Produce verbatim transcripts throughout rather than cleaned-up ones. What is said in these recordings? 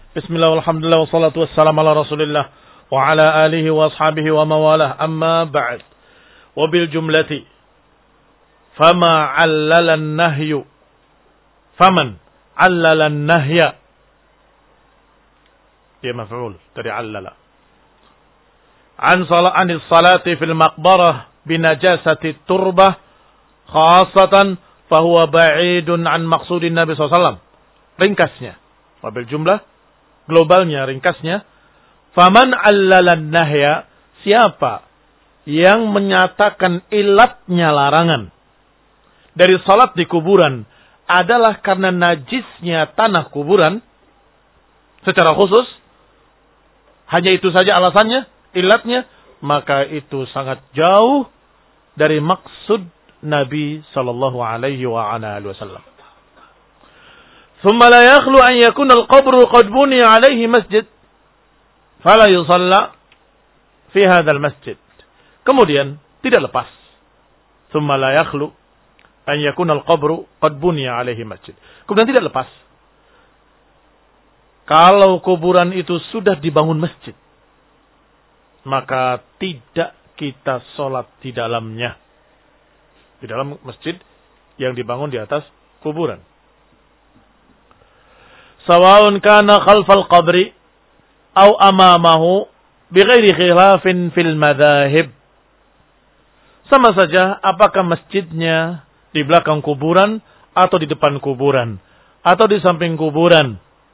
Bismillah, alhamdulillah, wassalatu wassalamu ala rasulillah wa ala alihi wa ashabihi wa mawalah, amma ba'd. Wa bil jumlati fama 'allala an-nahyu faman 'allala an-nahya, dia maf'ul dari 'allala, an salat anis salati fil maqbarah binajasati turbah khassatan fahuwa ba'idun an maqsudin Nabi sallallahu alaihi wasallam. Ringkasnya, wabil jumlah, globalnya, ringkasnya, faman 'allalan nahya, siapa yang menyatakan ilatnya larangan dari salat di kuburan adalah karena najisnya tanah kuburan secara khusus, hanya itu saja alasannya, ilatnya, maka itu sangat jauh dari maksud Nabi sallallahu alaihi wa ala alihi wasallam. Thumma la yakhlu an yakuna al-qabru qad buniya alaihi masjid fala yusalla fi hadzal masjid. Kemudian tidak lepas. Thumma la yakhlu an yakuna al-qabru qad buniya alaihi masjid. Kemudian tidak lepas kalau kuburan itu sudah dibangun masjid, maka tidak kita sholat di dalamnya. Di dalam masjid yang dibangun di atas kuburan. Sawa'un kana khalfal qabri au amamahu bighairi khilafin fil madhahib. Sama saja apakah masjidnya di belakang kuburan atau di depan kuburan atau di samping kuburan.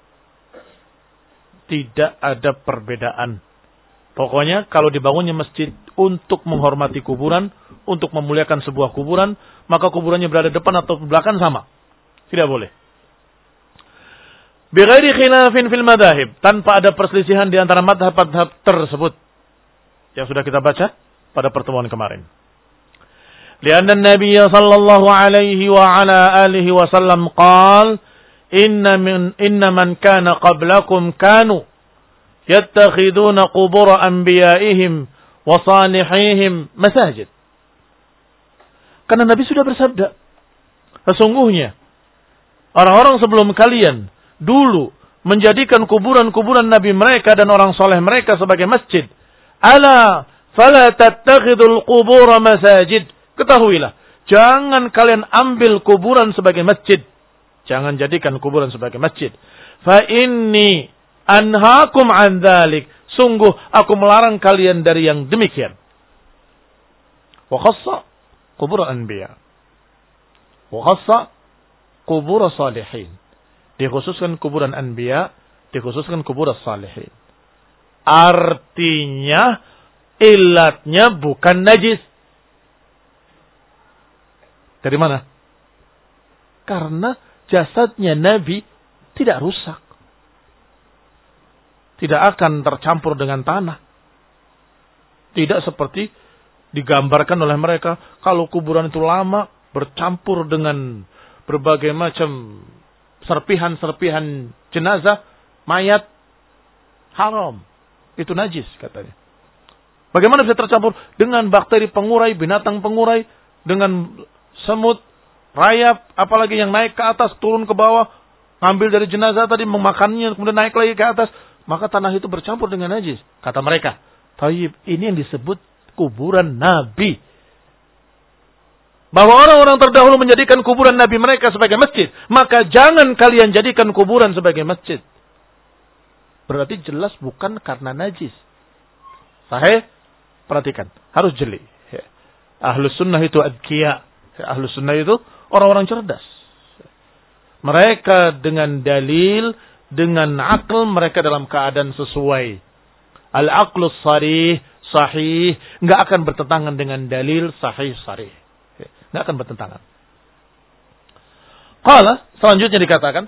Tidak ada perbedaan. Pokoknya kalau dibangunnya masjid untuk menghormati kuburan, untuk memuliakan sebuah kuburan, maka kuburannya berada depan atau belakang sama. Tidak boleh. Bighairi khilafin fil madhahib, tanpa ada perselisihan di antara madhab-madhab tersebut yang sudah kita baca pada pertemuan kemarin. Lianna Nabi sallallahu alaihi wa ala alihi wasallam qala inna min inna man kana qablakum kanu yattakhiduna qubur anbiya'ihim wa salihihim masajid. Karena Nabi sudah bersabda, sesungguhnya orang-orang sebelum kalian dulu menjadikan kuburan-kuburan nabi mereka dan orang soleh mereka sebagai masjid. Ala fala tattakhidul qubur masajid. Ketahuilah, jangan kalian ambil kuburan sebagai masjid. Jangan jadikan kuburan sebagai masjid. Fa inni anhaakum an dzalik. Sungguh aku melarang kalian dari yang demikian. Wa khassa qubur anbiya. Wa khassa qubur salihin. Dikhususkan kuburan anbiya, dikhususkan kuburan salihin. Artinya ilatnya bukan najis. Dari mana? Karena jasadnya Nabi tidak rusak. Tidak akan tercampur dengan tanah. Tidak seperti digambarkan oleh mereka. Kalau kuburan itu lama, bercampur dengan berbagai macam serpihan-serpihan jenazah, mayat, haram. Itu najis katanya. Bagaimana bisa tercampur? Dengan bakteri pengurai, binatang pengurai, dengan semut, rayap, apalagi yang naik ke atas, turun ke bawah, ngambil dari jenazah tadi, memakannya, kemudian naik lagi ke atas. Maka tanah itu bercampur dengan najis. Kata mereka, Taib, ini yang disebut kuburan Nabi. Bahwa orang-orang terdahulu menjadikan kuburan Nabi mereka sebagai masjid. Maka jangan kalian jadikan kuburan sebagai masjid. Berarti jelas bukan karena najis. Sahih? Perhatikan. Harus jeli. Ahlus sunnah itu adkiya. Ahlus sunnah itu orang-orang cerdas. Mereka dengan dalil, dengan akal, mereka dalam keadaan sesuai. Al-aqlus sarih, sahih. Nggak akan bertentangan dengan dalil sahih, sarih. Nggak akan bertentangan. Qala, selanjutnya dikatakan,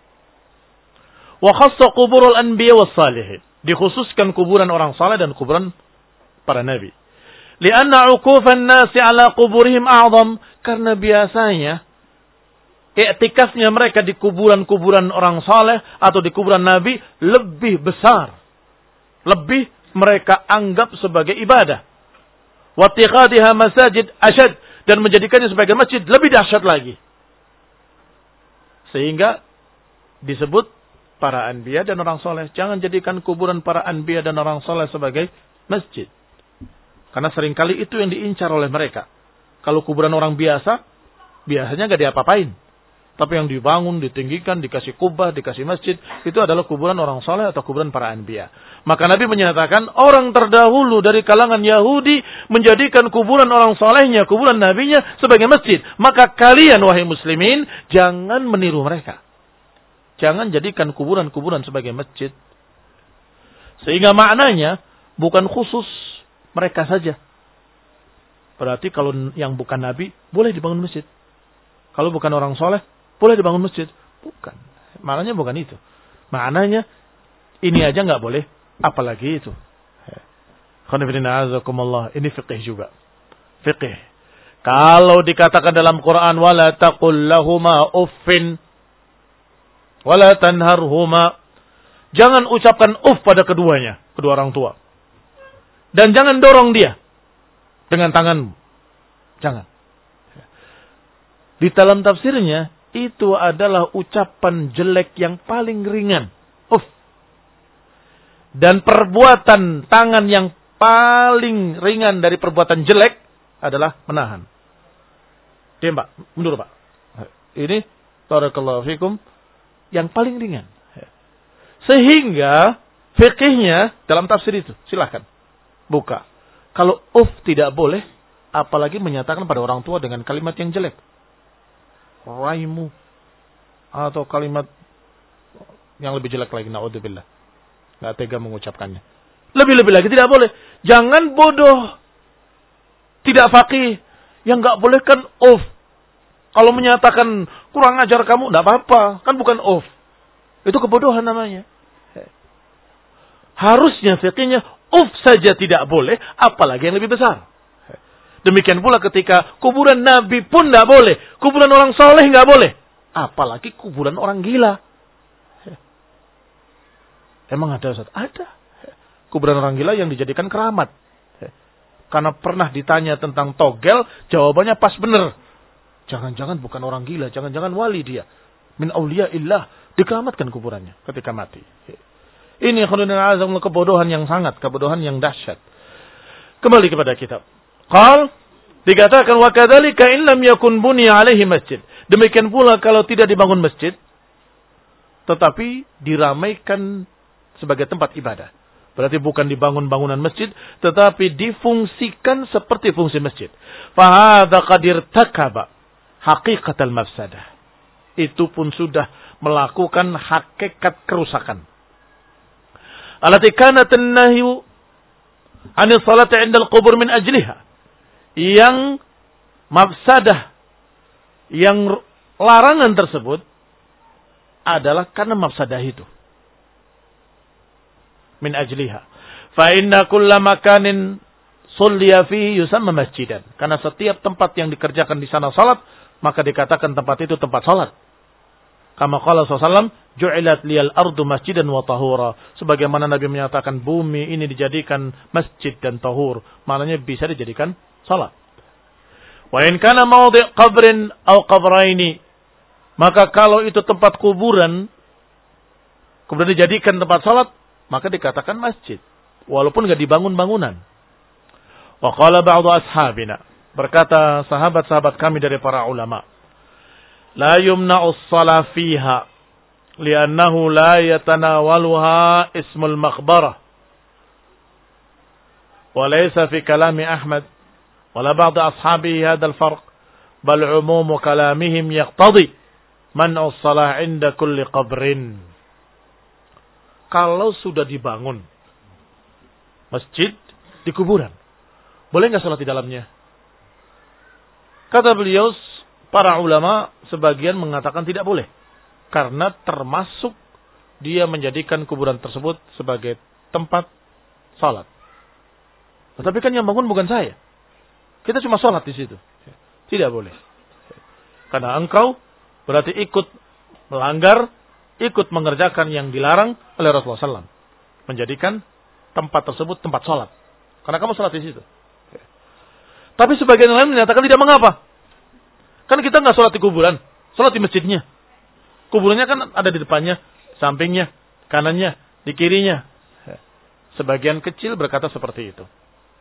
wa khassa quburul anbiya was salihin. Dikhususkan kuburan orang saleh dan kuburan para nabi. Lianna uqufan nasi ala quburihim a'zam, karena biasanya i'tikafnya mereka di kuburan-kuburan orang saleh atau di kuburan nabi lebih besar. Lebih mereka anggap sebagai ibadah. Wa ittikhadhiha masajid ashad, dan menjadikannya sebagai masjid lebih dahsyat lagi. Sehingga disebut para anbiya dan orang soleh. Jangan jadikan kuburan para anbiya dan orang soleh sebagai masjid. Karena seringkali itu yang diincar oleh mereka. Kalau kuburan orang biasa, biasanya gak diapa-apain. Tapi yang dibangun, ditinggikan, dikasih kubah, dikasih masjid, itu adalah kuburan orang soleh atau kuburan para anbiya. Maka Nabi menyatakan, orang terdahulu dari kalangan Yahudi menjadikan kuburan orang solehnya, kuburan nabinya sebagai masjid. Maka kalian, wahai muslimin, jangan meniru mereka. Jangan jadikan kuburan-kuburan sebagai masjid. Sehingga maknanya bukan khusus mereka saja. Berarti kalau yang bukan nabi, boleh dibangun masjid. Kalau bukan orang soleh, boleh dibangun masjid. Bukan. Maknanya bukan itu. Maknanya ini aja nggak boleh, apalagi itu. Ini fiqih juga. Fiqih. Kalau dikatakan dalam Quran, wala taqul lahuma uffin, wala tanharhuma. Jangan ucapkan uff pada keduanya, kedua orang tua. Dan jangan dorong dia dengan tanganmu. Jangan. Di dalam tafsirnya, itu adalah ucapan jelek yang paling ringan. Uff. Dan perbuatan tangan yang paling ringan dari perbuatan jelek adalah menahan. Diam Pak, mundur Pak. Ini, barakallahu fikum, yang paling ringan. Sehingga, fikihnya dalam tafsir itu, silahkan buka. Kalau uff tidak boleh, apalagi menyatakan pada orang tua dengan kalimat yang jelek. Raimu, atau kalimat yang lebih jelek lagi, na'udzubillah. Nggak tega mengucapkannya. Lebih-lebih lagi tidak boleh. Jangan bodoh, tidak faqih. Yang nggak boleh kan uff. Kalau menyatakan kurang ajar kamu, nggak apa-apa, kan bukan uff. Itu kebodohan namanya. Harusnya fikihnya uff saja tidak boleh, apalagi yang lebih besar. Demikian pula ketika kuburan Nabi pun tidak boleh. Kuburan orang soleh tidak boleh. Apalagi kuburan orang gila. Emang ada Ustaz? Ada. Kuburan orang gila yang dijadikan keramat. Karena pernah ditanya tentang togel, jawabannya pas benar. Jangan-jangan bukan orang gila, jangan-jangan wali dia. Min awliya illah. Dikeramatkan kuburannya ketika mati. Ini kebodohan yang sangat, kebodohan yang dahsyat. Kembali kepada kitab. Qal, dikatakan wa kadzalika in lam yakun buniya alaihi masjid. Demikian pula kalau tidak dibangun masjid tetapi diramaikan sebagai tempat ibadah. Berarti bukan dibangun bangunan masjid tetapi difungsikan seperti fungsi masjid. Fa hadza qad irtakaba haqiqatal mafsadah. Itu pun sudah melakukan hakikat kerusakan. Allati kanat an-nahyu 'anil salati 'inda al-qubur min ajliha. Yang mafsadah, yang larangan tersebut adalah karena mafsadah itu. Min ajliha. Fa inna kulla makanin sulliya fihi yusamma masjidan. Karena setiap tempat yang dikerjakan di sana salat, maka dikatakan tempat itu tempat salat. Kama qala sallallahu alaihi wasallam, ju'ilat liyal ardu masjidan wa tahura. Sebagaimana Nabi menyatakan bumi ini dijadikan masjid dan tahur. Maknanya bisa dijadikan salat. Wa in kana mawdi' qabrin aw qabraini, maka kalau itu tempat kuburan kemudian dijadikan tempat salat, maka dikatakan masjid walaupun enggak dibangun bangunan. Wa qala ba'du ashabina, berkata sahabat-sahabat kami dari para ulama, la yumna'u as-salah fiha li'annahu la yatanawaluha ismul maqbarah. Wa laysa fi kalami Ahmad wala ba'd ashabihi hadha al-farq bal 'umum kalamihim yaqtadi man'u as-salah 'inda kulli qabrin. Kalau sudah dibangun masjid di kuburan, boleh enggak salat di dalamnya? Kata beliau, para ulama sebagian mengatakan tidak boleh. Karena termasuk dia menjadikan kuburan tersebut sebagai tempat salat. Tetapi kan yang bangun bukan saya. Kita cuma salat di situ. Tidak boleh. Karena engkau berarti ikut melanggar, ikut mengerjakan yang dilarang oleh Rasulullah shallallahu alaihi wasallam. Menjadikan tempat tersebut tempat salat. Karena kamu salat di situ. Tapi sebagian lain menyatakan tidak mengapa. Kan kita nggak sholat di kuburan, sholat di masjidnya. Kuburannya kan ada di depannya. sampingnya, kanannya, di kirinya. Sebagian kecil berkata seperti itu.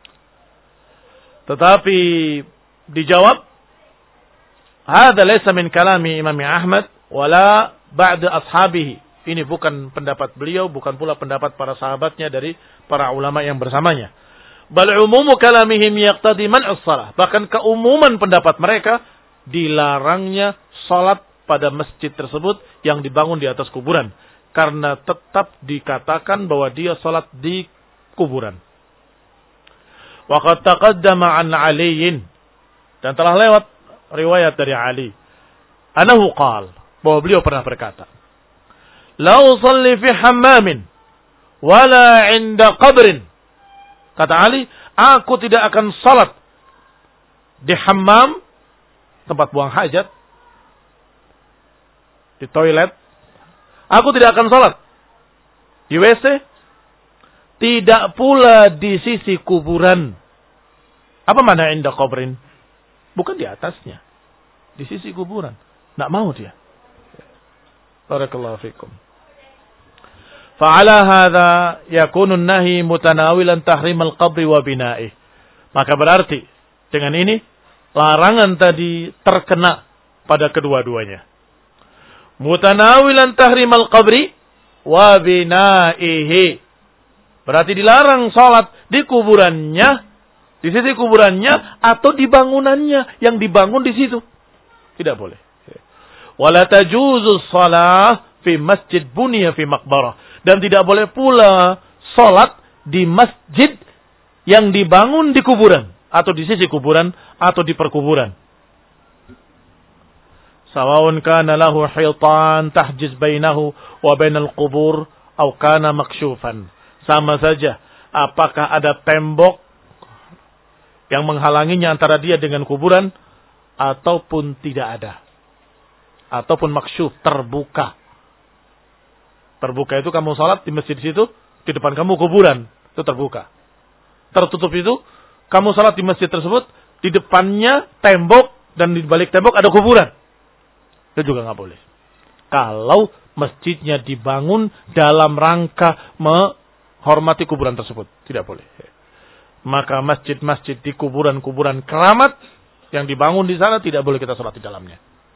Tetapi dijawab, "Hadza laysa min kalami Imam Ahmad wala ba'd ashabihi." Ini bukan pendapat beliau, bukan pula pendapat para sahabatnya dari para ulama yang bersamanya. Bal umumu kalamihim yaqtadi man'us shalah. Bahkan keumuman pendapat mereka dilarangnya salat pada masjid tersebut yang dibangun di atas kuburan, karena tetap dikatakan bahwa dia salat di kuburan. Wa qad taqaddama an Aliin, dan telah lewat riwayat dari Ali, anahu qala, bahwa beliau pernah berkata, "La usalli fi hammamin wala 'inda qabrin." Kata Ali, aku tidak akan salat di hammam, tempat buang hajat, di toilet. Aku tidak akan salat di W C, tidak pula di sisi kuburan. Apa makna inda qabrin? Bukan di atasnya, di sisi kuburan. Nggak mau dia. Barakallahu fikum. Fa'ala hadha yakunu an-nahi mutanawilan tahrim al-qabri wa bina'ih. Maka berarti dengan ini larangan tadi terkena pada kedua-duanya. Mutanawilan tahrim al-qabri wa bina'ihi. Berarti dilarang salat di kuburannya, di sisi kuburannya atau di bangunannya yang dibangun di situ. Tidak boleh. Wala tajuzu shalah fi masjid buniya fi maqbarah. Dan tidak boleh pula salat di masjid yang dibangun di kuburan, atau di sisi kuburan, atau di perkuburan. Sawa'un kana lahu hitan tahjiz bainahu wa bainal qubur aw kana maksyufan. Sama saja, apakah ada tembok yang menghalanginya antara dia dengan kuburan, ataupun tidak ada. Ataupun maksyuf, terbuka. Terbuka itu kamu salat di masjid situ, di depan kamu kuburan, itu terbuka. Tertutup itu, kamu salat di masjid tersebut, di depannya tembok, dan di balik tembok ada kuburan. Itu juga nggak boleh. Kalau masjidnya dibangun dalam rangka menghormati kuburan tersebut, tidak boleh. Maka masjid-masjid di kuburan-kuburan keramat yang dibangun di sana tidak boleh kita salat di dalamnya.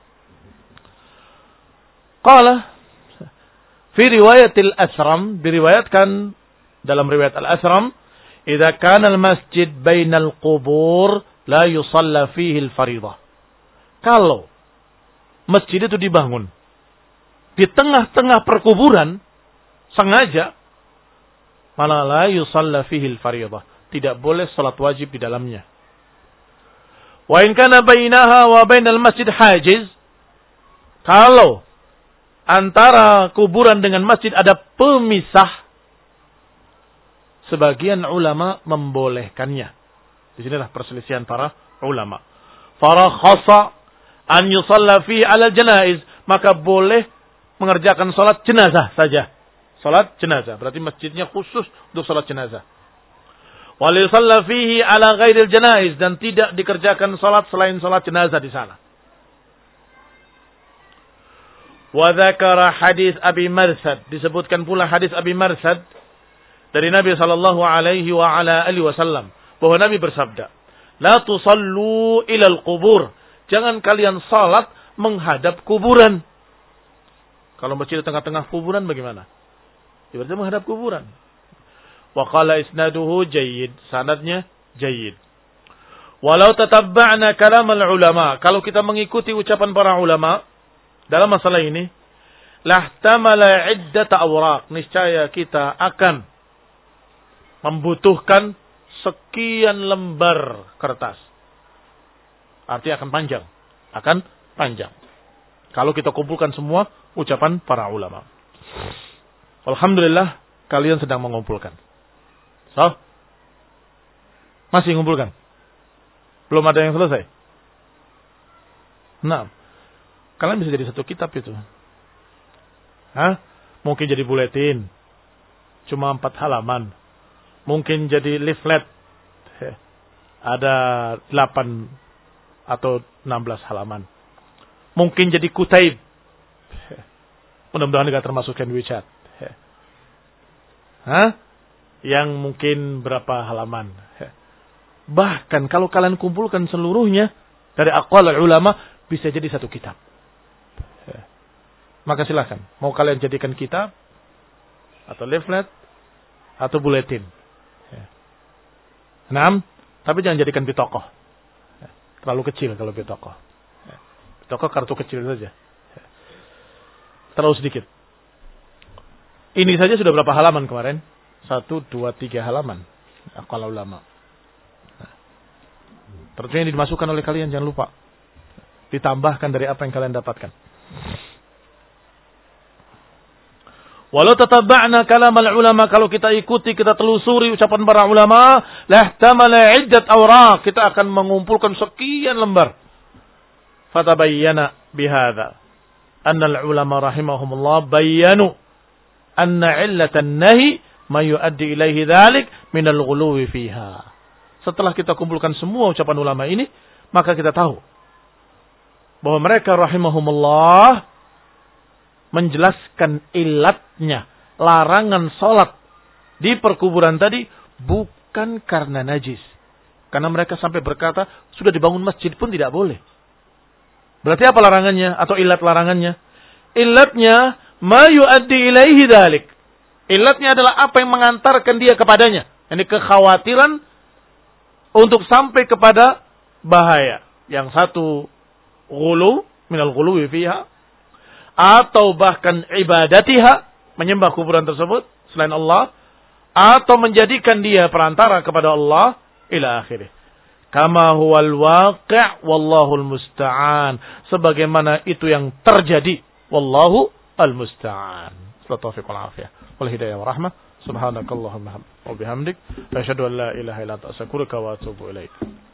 Qala fi riwayatil Asram, diriwayatkan dalam riwayat Al-Asram, idza kana al-masjid bainal qubur la yusalla fihi al-fariḍah. Kalau masjid itu dibangun di tengah-tengah perkuburan sengaja, malah la yusalla fihi al-fariḍah, tidak boleh salat wajib di dalamnya. Wa in kana bainaha wa bainal masjid hajiz, kalau antara kuburan dengan masjid ada pemisah, sebagian ulama membolehkannya. Di sinilah perselisihan para ulama. Farakhasa an yusalla fi 'ala janaiz, maka boleh mengerjakan salat jenazah saja. Salat jenazah berarti masjidnya khusus untuk salat jenazah. Wa yusalla fihi 'ala ghairil janaiz, dan tidak dikerjakan salat selain salat jenazah di sana. Wa dzakara hadis Abi Marsad, disebutkan pula hadis Abi Marsad dari Nabi sallallahu alaihi wa ala alihi wasallam, bahwa Nabi bersabda, "La tusallu ila al-qubur." Jangan kalian salat menghadap kuburan. Kalau masjid di tengah-tengah kuburan bagaimana? Berarti menghadap kuburan. Wa qala isnaduhu jayyid, sanadnya jayyid. Walau tatabba'na kalam al-ulama, kalau kita mengikuti ucapan para ulama dalam masalah ini, lahtamala iddata awraq, niscaya kita akan membutuhkan sekian lembar kertas. Artinya akan panjang, akan panjang. Kalau kita kumpulkan semua ucapan para ulama. Alhamdulillah kalian sedang mengumpulkan. So, masih mengumpulkan? Belum ada yang selesai? Nah, kalian bisa jadi satu kitab itu. Hah? Mungkin jadi buletin. Cuma empat halaman. Mungkin jadi leaflet. Ada delapan atau enam belas halaman. Mungkin jadi kutaib. Mudah-mudahan tidak termasuk sandwich chat. Hah? Yang mungkin berapa halaman. Bahkan kalau kalian kumpulkan seluruhnya dari aqwal ulama bisa jadi satu kitab. Maka silakan. Mau kalian jadikan kitab atau leaflet atau buletin. Enam, tapi jangan jadikan pitokoh. Terlalu kecil kalau pitokoh. Pitokoh kartu kecil saja. Terlalu sedikit. Ini saja sudah berapa halaman kemarin? Satu, dua, tiga halaman. Aqwal ulama. Terusnya yang dimasukkan oleh kalian jangan lupa. Ditambahkan dari apa yang kalian dapatkan. Walau tataba'na kalam al-ulama, kalau kita ikuti, kita telusuri ucapan para ulama, lahtamala iddat awraq, kita akan mengumpulkan sekian lembar. Fatabayyana bihadza anna al-ulama rahimahumullah bayyanu anna illatan nahi ma yuaddi ilaihi dzalik min al-ghuluwi fiha. Setelah kita kumpulkan semua ucapan ulama ini, maka kita tahu bahwa mereka rahimahumullah menjelaskan ilatnya, larangan sholat di perkuburan tadi bukan karena najis. Karena mereka sampai berkata, sudah dibangun masjid pun tidak boleh. Berarti apa larangannya? Atau ilat larangannya? Ilatnya, ma yuaddi ilaihi dzalik. Ilatnya adalah apa yang mengantarkan dia kepadanya. Ini kekhawatiran untuk sampai kepada bahaya. Yang satu, ghulu, minal ghuluwi fiha. Atau bahkan ibadatiha, menyembah kuburan tersebut selain Allah, atau menjadikan dia perantara kepada Allah ila akhirih. Kama huwal waqi' wallahul musta'an, sebagaimana itu yang terjadi, wallahu al musta'an. Taufiq wal afiyah wal hidayah wa rahmah. Subhanakallahumma wa bihamdik asyhadu an la ilaha illa anta astaghfiruka wa atubu ilaik.